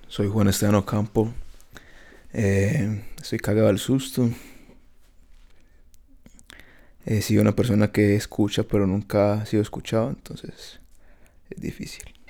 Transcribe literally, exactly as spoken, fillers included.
Soy Juan Esteban Ocampo. Eh, estoy cagado al susto. He sido una persona que escucha pero nunca ha sido escuchado, entonces es difícil.